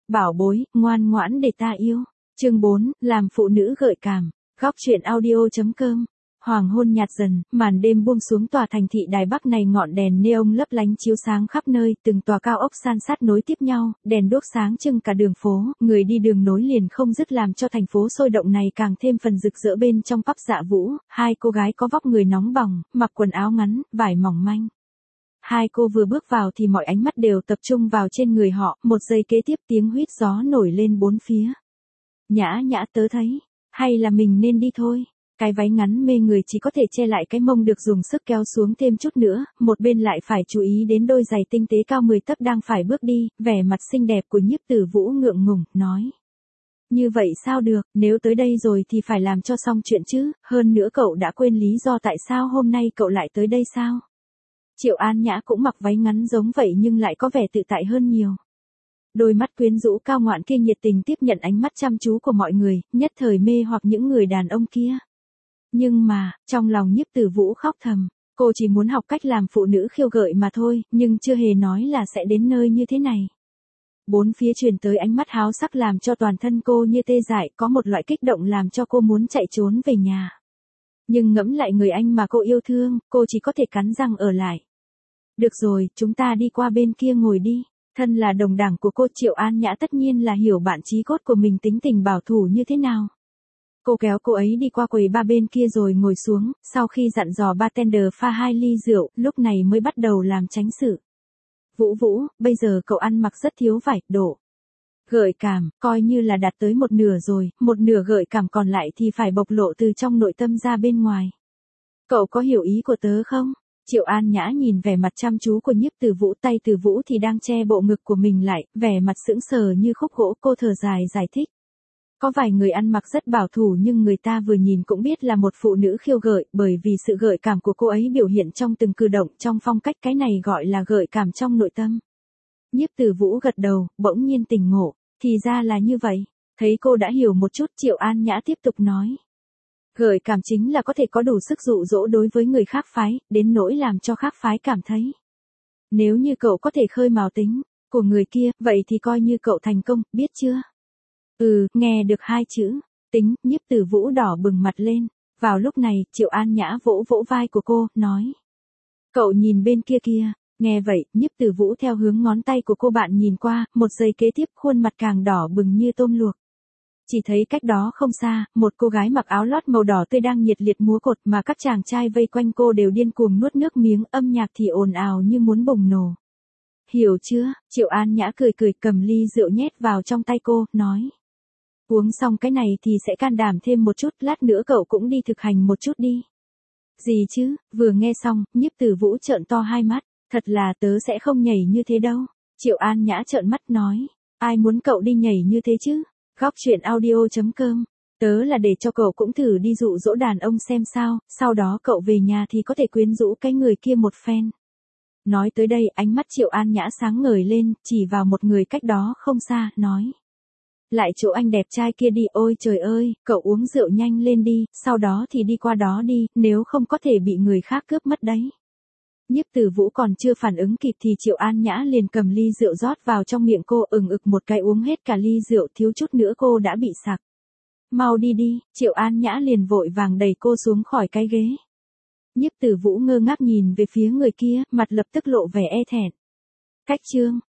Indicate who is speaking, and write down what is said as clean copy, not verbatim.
Speaker 1: bảo bối, ngoan ngoãn để ta yêu. Chương 4, làm phụ nữ gợi cảm. Góc truyện audio.com. Hoàng hôn nhạt dần, màn đêm buông xuống tòa thành thị Đài Bắc này, ngọn đèn neon lấp lánh chiếu sáng khắp nơi, từng tòa cao ốc san sát nối tiếp nhau, đèn đuốc sáng trưng cả đường phố, người đi đường nối liền không dứt làm cho thành phố sôi động này càng thêm phần rực rỡ. Bên trong pub Dạ Vũ, hai cô gái có vóc người nóng bỏng, mặc quần áo ngắn, vải mỏng manh. Hai cô vừa bước vào thì mọi ánh mắt đều tập trung vào trên người họ, một giây kế tiếp tiếng huýt gió nổi lên bốn phía. Nhã nhã, tớ thấy, hay là mình nên đi thôi. Cái váy ngắn mê người chỉ có thể che lại cái mông được dùng sức kéo xuống thêm chút nữa, một bên lại phải chú ý đến đôi giày tinh tế cao 10 tấc đang phải bước đi, vẻ mặt xinh đẹp của Nhiếp Tử Vũ ngượng ngùng, nói. Như vậy sao được, nếu tới đây rồi thì phải làm cho xong chuyện chứ, hơn nữa cậu đã quên lý do tại sao hôm nay cậu lại tới đây sao? Triệu An Nhã cũng mặc váy ngắn giống vậy nhưng lại có vẻ tự tại hơn nhiều. Đôi mắt quyến rũ cao ngoạn kia nhiệt tình tiếp nhận ánh mắt chăm chú của mọi người, nhất thời mê hoặc những người đàn ông kia. Nhưng mà, trong lòng Nhiếp Tử Vũ khóc thầm, cô chỉ muốn học cách làm phụ nữ khiêu gợi mà thôi, nhưng chưa hề nói là sẽ đến nơi như thế này. Bốn phía truyền tới ánh mắt háo sắc làm cho toàn thân cô như tê dại, có một loại kích động làm cho cô muốn chạy trốn về nhà. Nhưng ngẫm lại người anh mà cô yêu thương, cô chỉ có thể cắn răng ở lại. Được rồi, chúng ta đi qua bên kia ngồi đi. Thân là đồng đảng của cô, Triệu An Nhã tất nhiên là hiểu bạn chí cốt của mình tính tình bảo thủ như thế nào. Cô kéo cô ấy đi qua quầy bar bên kia rồi ngồi xuống, sau khi dặn dò bartender pha 2 ly rượu, lúc này mới bắt đầu làm chánh sự. Vũ Vũ, bây giờ cậu ăn mặc rất thiếu vải, độ gợi cảm, coi như là đạt tới một nửa rồi, một nửa gợi cảm còn lại thì phải bộc lộ từ trong nội tâm ra bên ngoài. Cậu có hiểu ý của tớ không? Triệu An Nhã nhìn vẻ mặt chăm chú của Nhiếp Tử Vũ, tay Tử Vũ thì đang che bộ ngực của mình lại, vẻ mặt sững sờ như khúc gỗ, cô thở dài giải thích. Có vài người ăn mặc rất bảo thủ nhưng người ta vừa nhìn cũng biết là một phụ nữ khiêu gợi, bởi vì sự gợi cảm của cô ấy biểu hiện trong từng cử động, trong phong cách, cái này gọi là gợi cảm trong nội tâm. Nhiếp Tử Vũ gật đầu, bỗng nhiên tỉnh ngộ, thì ra là như vậy. Thấy cô đã hiểu một chút, Triệu An Nhã tiếp tục nói. Gợi cảm chính là có thể có đủ sức dụ dỗ đối với người khác phái, đến nỗi làm cho khác phái cảm thấy. Nếu như cậu có thể khơi mào tính của người kia, vậy thì coi như cậu thành công, biết chưa? Nghe được hai chữ, tính, Nhiếp Tử Vũ đỏ bừng mặt lên. Vào lúc này, Triệu An Nhã vỗ vỗ vai của cô, nói. Cậu nhìn bên kia kia. Nghe vậy, Nhiếp Tử Vũ theo hướng ngón tay của cô bạn nhìn qua, một giây kế tiếp khuôn mặt càng đỏ bừng như tôm luộc. Chỉ thấy cách đó không xa, một cô gái mặc áo lót màu đỏ tươi đang nhiệt liệt múa cột mà các chàng trai vây quanh cô đều điên cuồng nuốt nước miếng, âm nhạc thì ồn ào như muốn bùng nổ. Hiểu chưa? Triệu An Nhã cười cười cầm ly rượu nhét vào trong tay cô, nói. Uống xong cái này thì sẽ can đảm thêm một chút, lát nữa cậu cũng đi thực hành một chút đi. Gì chứ? Vừa nghe xong, Nhiếp Tử Vũ trợn to hai mắt, thật là tớ sẽ không nhảy như thế đâu. Triệu An Nhã trợn mắt nói, ai muốn cậu đi nhảy như thế chứ? Góc truyện audio.com, tớ là để cho cậu cũng thử đi dụ dỗ đàn ông xem sao, sau đó cậu về nhà thì có thể quyến rũ cái người kia một phen. Nói tới đây, ánh mắt Triệu An Nhã sáng ngời lên, chỉ vào một người cách đó không xa, nói. Lại chỗ anh đẹp trai kia đi, ôi trời ơi, cậu uống rượu nhanh lên đi, sau đó thì đi qua đó đi, nếu không có thể bị người khác cướp mất đấy. Nhiếp Tử Vũ còn chưa phản ứng kịp thì Triệu An Nhã liền cầm ly rượu rót vào trong miệng cô, ực một cái uống hết cả ly rượu, thiếu chút nữa cô đã bị sặc. Mau đi đi, Triệu An Nhã liền vội vàng đẩy cô xuống khỏi cái ghế. Nhiếp Tử Vũ ngơ ngác nhìn về phía người kia, mặt lập tức lộ vẻ e thẹn. Cách chương